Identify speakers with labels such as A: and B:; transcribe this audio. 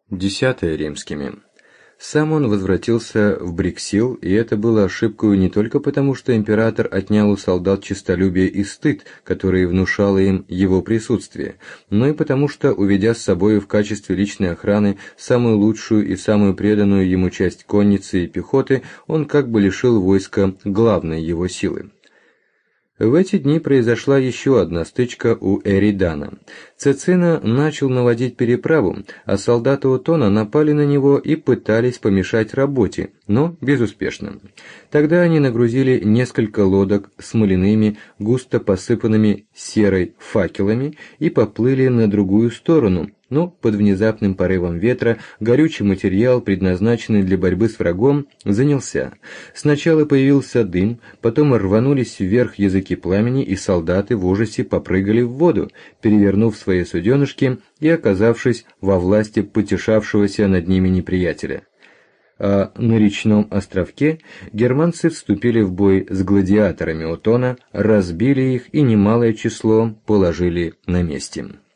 A: Десятое римскими. Сам он возвратился в Бриксил, и это было ошибкой не только потому, что император отнял у солдат честолюбие и стыд, которые внушало им его присутствие, но и потому, что, уведя с собой в качестве личной охраны самую лучшую и самую преданную ему часть конницы и пехоты, он как бы лишил войска главной его силы. В эти дни произошла еще одна стычка у Эридана. Цицина начал наводить переправу, а солдаты Отона напали на него и пытались помешать работе, но безуспешно. Тогда они нагрузили несколько лодок смоляными, густо посыпанными серой факелами и поплыли на другую сторону, но под внезапным порывом ветра горючий материал, предназначенный для борьбы с врагом, занялся. Сначала появился дым, потом рванулись вверх языки пламени, и солдаты в ужасе попрыгали в воду, перевернув свои суденышки и оказавшись во власти потешавшегося над ними неприятеля. А на речном островке германцы вступили в бой с гладиаторами Отона, разбили их и немалое число положили на месте.